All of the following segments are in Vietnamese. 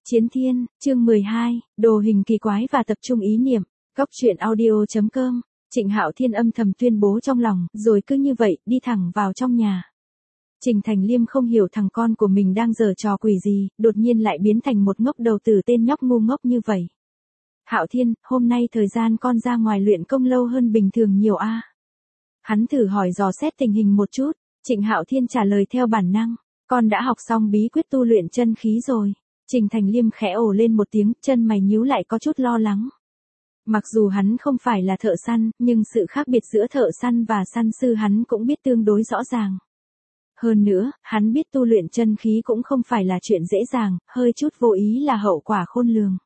Chiến Thiên, chương 12, đồ hình kỳ quái và tập trung ý niệm. Góc truyện audio.com. Trịnh Hạo Thiên âm thầm tuyên bố trong lòng, rồi cứ như vậy, đi thẳng vào trong nhà. Trình Thành Liêm không hiểu thằng con của mình đang giở trò quỷ gì, đột nhiên lại biến thành một ngốc đầu tử tên nhóc ngu ngốc như vậy. Hạo Thiên, hôm nay thời gian con ra ngoài luyện công lâu hơn bình thường nhiều a. Hắn thử hỏi dò xét tình hình một chút, Trịnh Hạo Thiên trả lời theo bản năng, con đã học xong bí quyết tu luyện chân khí rồi. Trình Thành Liêm khẽ ồ lên một tiếng, chân mày nhíu lại có chút lo lắng. Mặc dù hắn không phải là thợ săn, nhưng sự khác biệt giữa thợ săn và săn sư hắn cũng biết tương đối rõ ràng. Hơn nữa, hắn biết tu luyện chân khí cũng không phải là chuyện dễ dàng, hơi chút vô ý là hậu quả khôn lường.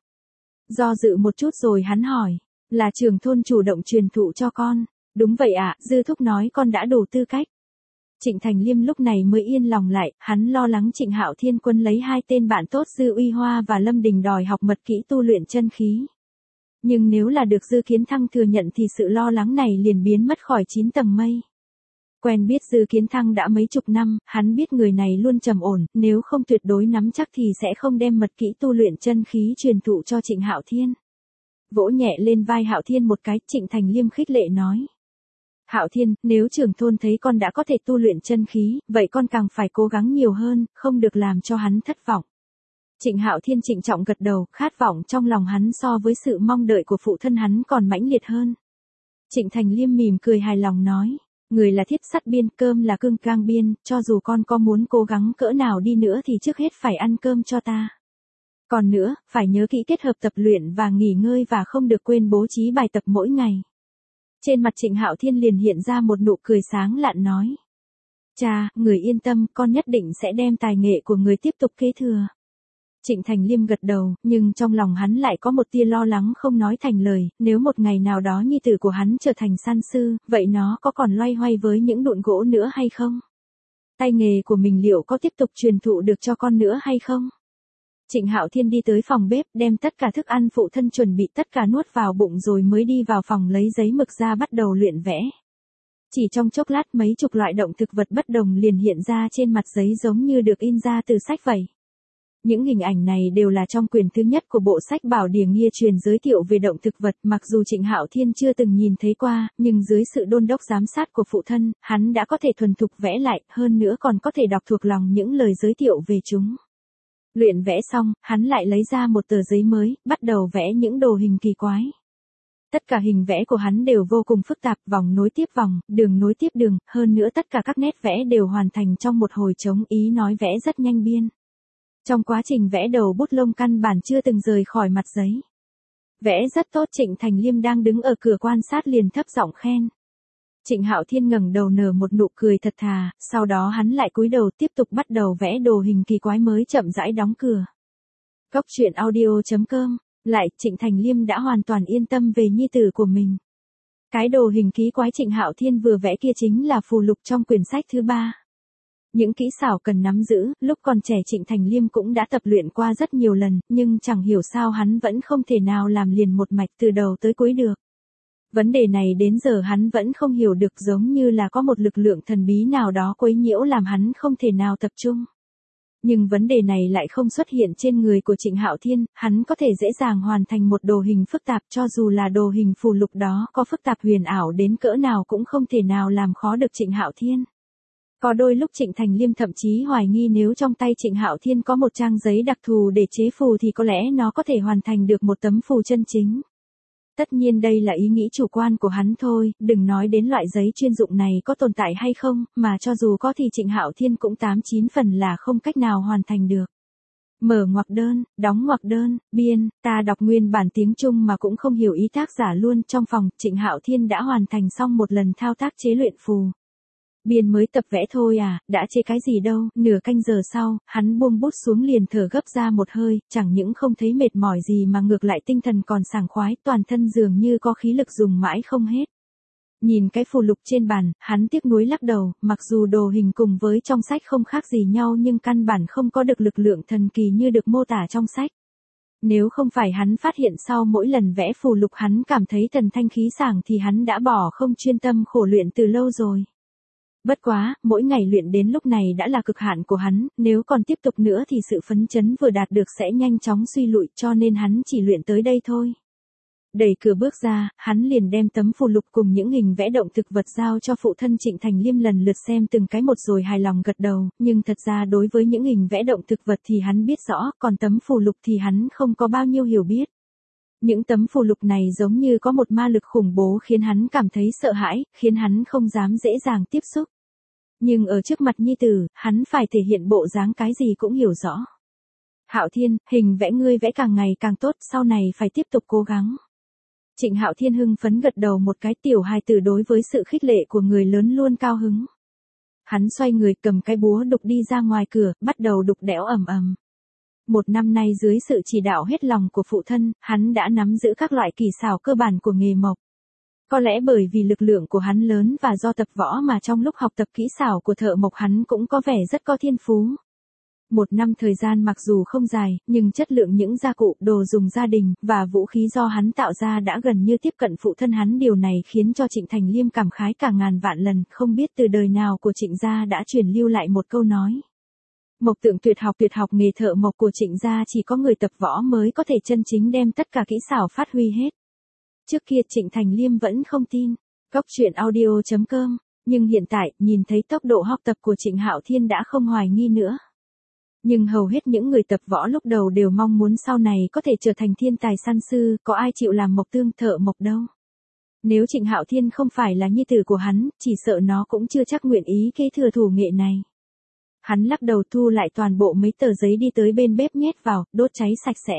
Do dự một chút rồi hắn hỏi, là trưởng thôn chủ động truyền thụ cho con. Đúng vậy ạ, Dư Thúc nói con đã đủ tư cách. Trịnh Thành Liêm lúc này mới yên lòng lại, hắn lo lắng Trịnh Hạo Thiên Quân lấy hai tên bạn tốt Dư Uy Hoa và Lâm Đình đòi học mật kỹ tu luyện chân khí. Nhưng nếu là được Dư Kiến Thăng thừa nhận thì sự lo lắng này liền biến mất khỏi 9 tầng mây. Quen biết Dư Kiến Thăng đã mấy chục năm, hắn biết người này luôn trầm ổn, nếu không tuyệt đối nắm chắc thì sẽ không đem mật kỹ tu luyện chân khí truyền thụ cho Trịnh Hạo Thiên. Vỗ nhẹ lên vai Hạo Thiên một cái, Trịnh Thành Liêm khích lệ nói. Hạo Thiên, nếu trưởng thôn thấy con đã có thể tu luyện chân khí, vậy con càng phải cố gắng nhiều hơn, không được làm cho hắn thất vọng. Trịnh Hạo Thiên trịnh trọng gật đầu, khát vọng trong lòng hắn so với sự mong đợi của phụ thân hắn còn mãnh liệt hơn. Trịnh Thành Liêm mỉm cười hài lòng nói, người là thiết sắt biên, cơm là cương cang biên, cho dù con có muốn cố gắng cỡ nào đi nữa thì trước hết phải ăn cơm cho ta. Còn nữa, phải nhớ kỹ kết hợp tập luyện và nghỉ ngơi và không được quên bố trí bài tập mỗi ngày. Trên mặt Trịnh Hạo Thiên liền hiện ra một nụ cười sáng lạn nói. Cha, người yên tâm, con nhất định sẽ đem tài nghệ của người tiếp tục kế thừa. Trịnh Thành Liêm gật đầu, nhưng trong lòng hắn lại có một tia lo lắng không nói thành lời, nếu một ngày nào đó nhi tử của hắn trở thành săn sư, vậy nó có còn loay hoay với những đụn gỗ nữa hay không? Tay nghề của mình liệu có tiếp tục truyền thụ được cho con nữa hay không? Trịnh Hạo Thiên đi tới phòng bếp, đem tất cả thức ăn phụ thân chuẩn bị tất cả nuốt vào bụng rồi mới đi vào phòng lấy giấy mực ra bắt đầu luyện vẽ. Chỉ trong chốc lát mấy chục loại động thực vật bất đồng liền hiện ra trên mặt giấy giống như được in ra từ sách vậy. Những hình ảnh này đều là trong quyển thứ nhất của bộ sách Bảo Điển Nghia truyền giới thiệu về động thực vật, mặc dù Trịnh Hạo Thiên chưa từng nhìn thấy qua, nhưng dưới sự đôn đốc giám sát của phụ thân, hắn đã có thể thuần thục vẽ lại, hơn nữa còn có thể đọc thuộc lòng những lời giới thiệu về chúng. Luyện vẽ xong, hắn lại lấy ra một tờ giấy mới, bắt đầu vẽ những đồ hình kỳ quái. Tất cả hình vẽ của hắn đều vô cùng phức tạp, vòng nối tiếp vòng, đường nối tiếp đường, hơn nữa tất cả các nét vẽ đều hoàn thành trong một hồi trống, ý nói vẽ rất nhanh biên. Trong quá trình vẽ đầu bút lông căn bản chưa từng rời khỏi mặt giấy. Vẽ rất tốt. Trịnh Thành Liêm đang đứng ở cửa quan sát liền thấp giọng khen. Trịnh Hạo Thiên ngẩng đầu nở một nụ cười thật thà, sau đó hắn lại cúi đầu tiếp tục bắt đầu vẽ đồ hình kỳ quái mới chậm rãi đóng cửa. Góc truyện audio.com. Lại, Trịnh Thành Liêm đã hoàn toàn yên tâm về nhi tử của mình. Cái đồ hình kỳ quái Trịnh Hạo Thiên vừa vẽ kia chính là phù lục trong quyển sách thứ 3. Những kỹ xảo cần nắm giữ, lúc còn trẻ Trịnh Thành Liêm cũng đã tập luyện qua rất nhiều lần, nhưng chẳng hiểu sao hắn vẫn không thể nào làm liền một mạch từ đầu tới cuối được. Vấn đề này đến giờ hắn vẫn không hiểu được, giống như là có một lực lượng thần bí nào đó quấy nhiễu làm hắn không thể nào tập trung. Nhưng vấn đề này lại không xuất hiện trên người của Trịnh Hạo Thiên, hắn có thể dễ dàng hoàn thành một đồ hình phức tạp, cho dù là đồ hình phù lục đó có phức tạp huyền ảo đến cỡ nào cũng không thể nào làm khó được Trịnh Hạo Thiên. Có đôi lúc Trịnh Thành Liêm thậm chí hoài nghi nếu trong tay Trịnh Hạo Thiên có một trang giấy đặc thù để chế phù thì có lẽ nó có thể hoàn thành được một tấm phù chân chính. Tất nhiên đây là ý nghĩ chủ quan của hắn thôi, đừng nói đến loại giấy chuyên dụng này có tồn tại hay không, mà cho dù có thì Trịnh Hạo Thiên cũng 8-9 phần là không cách nào hoàn thành được. Mở ngoặc đơn, đóng ngoặc đơn, biên, ta đọc nguyên bản tiếng Trung mà cũng không hiểu ý tác giả luôn. Trong phòng, Trịnh Hạo Thiên đã hoàn thành xong một lần thao tác chế luyện phù. Biên mới tập vẽ thôi à, đã chế cái gì đâu. Nửa canh giờ sau, hắn buông bút xuống liền thở gấp ra một hơi, chẳng những không thấy mệt mỏi gì mà ngược lại tinh thần còn sảng khoái, toàn thân dường như có khí lực dùng mãi không hết. Nhìn cái phù lục trên bàn, hắn tiếc nuối lắc đầu, mặc dù đồ hình cùng với trong sách không khác gì nhau nhưng căn bản không có được lực lượng thần kỳ như được mô tả trong sách. Nếu không phải hắn phát hiện sau mỗi lần vẽ phù lục hắn cảm thấy thần thanh khí sảng thì hắn đã bỏ không chuyên tâm khổ luyện từ lâu rồi. Bất quá, mỗi ngày luyện đến lúc này đã là cực hạn của hắn, nếu còn tiếp tục nữa thì sự phấn chấn vừa đạt được sẽ nhanh chóng suy lụi, cho nên hắn chỉ luyện tới đây thôi. Đẩy cửa bước ra, hắn liền đem tấm phù lục cùng những hình vẽ động thực vật giao cho phụ thân Trịnh Thành Liêm lần lượt xem từng cái một rồi hài lòng gật đầu, nhưng thật ra đối với những hình vẽ động thực vật thì hắn biết rõ, còn tấm phù lục thì hắn không có bao nhiêu hiểu biết. Những tấm phù lục này giống như có một ma lực khủng bố khiến hắn cảm thấy sợ hãi, khiến hắn không dám dễ dàng tiếp xúc. Nhưng ở trước mặt nhi tử, hắn phải thể hiện bộ dáng cái gì cũng hiểu rõ. Hạo Thiên, hình vẽ ngươi vẽ càng ngày càng tốt, sau này phải tiếp tục cố gắng. Trịnh Hạo Thiên hưng phấn gật đầu một cái, tiểu hài tử đối với sự khích lệ của người lớn luôn cao hứng. Hắn xoay người cầm cái búa đục đi ra ngoài cửa, bắt đầu đục đẽo ầm ầm. Một năm nay dưới sự chỉ đạo hết lòng của phụ thân, hắn đã nắm giữ các loại kỳ xảo cơ bản của nghề mộc. Có lẽ bởi vì lực lượng của hắn lớn và do tập võ mà trong lúc học tập kỹ xảo của thợ mộc hắn cũng có vẻ rất có thiên phú. Một năm thời gian mặc dù không dài, nhưng chất lượng những gia cụ, đồ dùng gia đình, và vũ khí do hắn tạo ra đã gần như tiếp cận phụ thân hắn. Điều này khiến cho Trịnh Thành Liêm cảm khái cả ngàn vạn lần, không biết từ đời nào của Trịnh gia đã truyền lưu lại một câu nói. Mộc tượng tuyệt học nghề thợ mộc của Trịnh gia chỉ có người tập võ mới có thể chân chính đem tất cả kỹ xảo phát huy hết. Trước kia Trịnh Thành Liêm vẫn không tin. Coctruyện.audio.com, nhưng hiện tại, nhìn thấy tốc độ học tập của Trịnh Hạo Thiên đã không hoài nghi nữa. Nhưng hầu hết những người tập võ lúc đầu đều mong muốn sau này có thể trở thành thiên tài săn sư, có ai chịu làm mộc tương thợ mộc đâu. Nếu Trịnh Hạo Thiên không phải là nhi tử của hắn, chỉ sợ nó cũng chưa chắc nguyện ý kế thừa thủ nghệ này. Hắn lắc đầu thu lại toàn bộ mấy tờ giấy đi tới bên bếp nhét vào, đốt cháy sạch sẽ.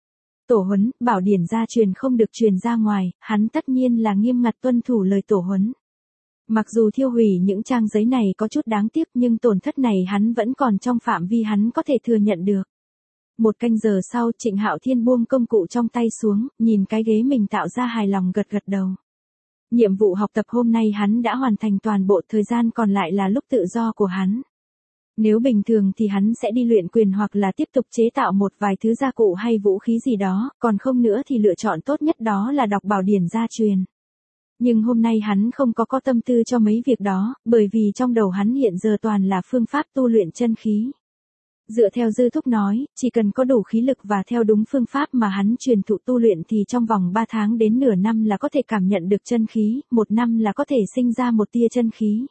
Tổ huấn, bảo điển gia truyền không được truyền ra ngoài, hắn tất nhiên là nghiêm ngặt tuân thủ lời tổ huấn. Mặc dù thiêu hủy những trang giấy này có chút đáng tiếc nhưng tổn thất này hắn vẫn còn trong phạm vi hắn có thể thừa nhận được. Một canh giờ sau Trịnh Hạo Thiên buông công cụ trong tay xuống, nhìn cái ghế mình tạo ra hài lòng gật gật đầu. Nhiệm vụ học tập hôm nay hắn đã hoàn thành toàn bộ, thời gian còn lại là lúc tự do của hắn. Nếu bình thường thì hắn sẽ đi luyện quyền hoặc là tiếp tục chế tạo một vài thứ gia cụ hay vũ khí gì đó, còn không nữa thì lựa chọn tốt nhất đó là đọc bảo điển gia truyền. Nhưng hôm nay hắn không có tâm tư cho mấy việc đó, bởi vì trong đầu hắn hiện giờ toàn là phương pháp tu luyện chân khí. Dựa theo Dư Thúc nói, chỉ cần có đủ khí lực và theo đúng phương pháp mà hắn truyền thụ tu luyện thì trong vòng 3 tháng đến nửa năm là có thể cảm nhận được chân khí, 1 năm là có thể sinh ra một tia chân khí.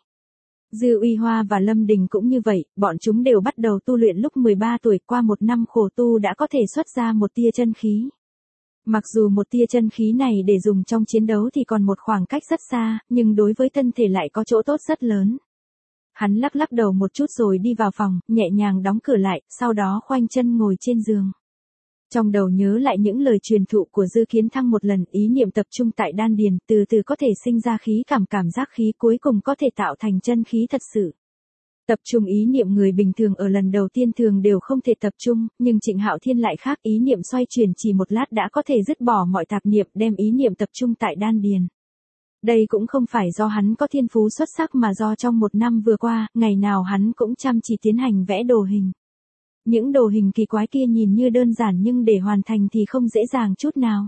Dư Uy Hoa và Lâm Đình cũng như vậy, bọn chúng đều bắt đầu tu luyện lúc 13 tuổi, qua 1 năm khổ tu đã có thể xuất ra một tia chân khí. Mặc dù một tia chân khí này để dùng trong chiến đấu thì còn một khoảng cách rất xa, nhưng đối với thân thể lại có chỗ tốt rất lớn. Hắn lắc đầu một chút rồi đi vào phòng, nhẹ nhàng đóng cửa lại, sau đó khoanh chân ngồi trên giường. Trong đầu nhớ lại những lời truyền thụ của Dư Kiến Thăng một lần, ý niệm tập trung tại đan điền, từ từ có thể sinh ra khí cảm giác khí, cuối cùng có thể tạo thành chân khí thật sự. Tập trung ý niệm người bình thường ở lần đầu tiên thường đều không thể tập trung, nhưng Trịnh Hạo Thiên lại khác, ý niệm xoay chuyển chỉ một lát đã có thể dứt bỏ mọi tạp niệm, đem ý niệm tập trung tại đan điền. Đây cũng không phải do hắn có thiên phú xuất sắc mà do trong 1 năm vừa qua, ngày nào hắn cũng chăm chỉ tiến hành vẽ đồ hình. Những đồ hình kỳ quái kia nhìn như đơn giản nhưng để hoàn thành thì không dễ dàng chút nào.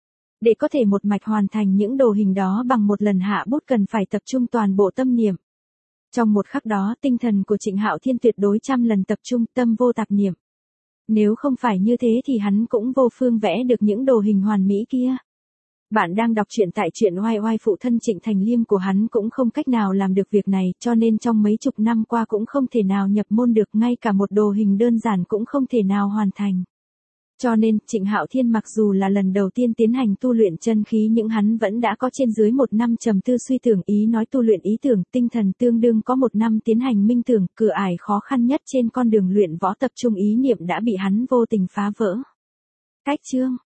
Để có thể một mạch hoàn thành những đồ hình đó bằng một lần hạ bút cần phải tập trung toàn bộ tâm niệm. Trong một khắc đó tinh thần của Trịnh Hạo Thiên tuyệt đối 100 lần tập trung, tâm vô tạp niệm. Nếu không phải như thế thì hắn cũng vô phương vẽ được những đồ hình hoàn mỹ kia. Bạn đang đọc truyện tại truyện oai oai, phụ thân Trịnh Thành Liêm của hắn cũng không cách nào làm được việc này, cho nên trong mấy chục năm qua cũng không thể nào nhập môn được, ngay cả một đồ hình đơn giản cũng không thể nào hoàn thành. Cho nên, Trịnh Hạo Thiên mặc dù là lần đầu tiên tiến hành tu luyện chân khí nhưng hắn vẫn đã có trên dưới 1 năm trầm tư suy tưởng, ý nói tu luyện ý tưởng, tinh thần tương đương có 1 năm tiến hành minh tưởng, cửa ải khó khăn nhất trên con đường luyện võ tập trung ý niệm đã bị hắn vô tình phá vỡ. Cách chương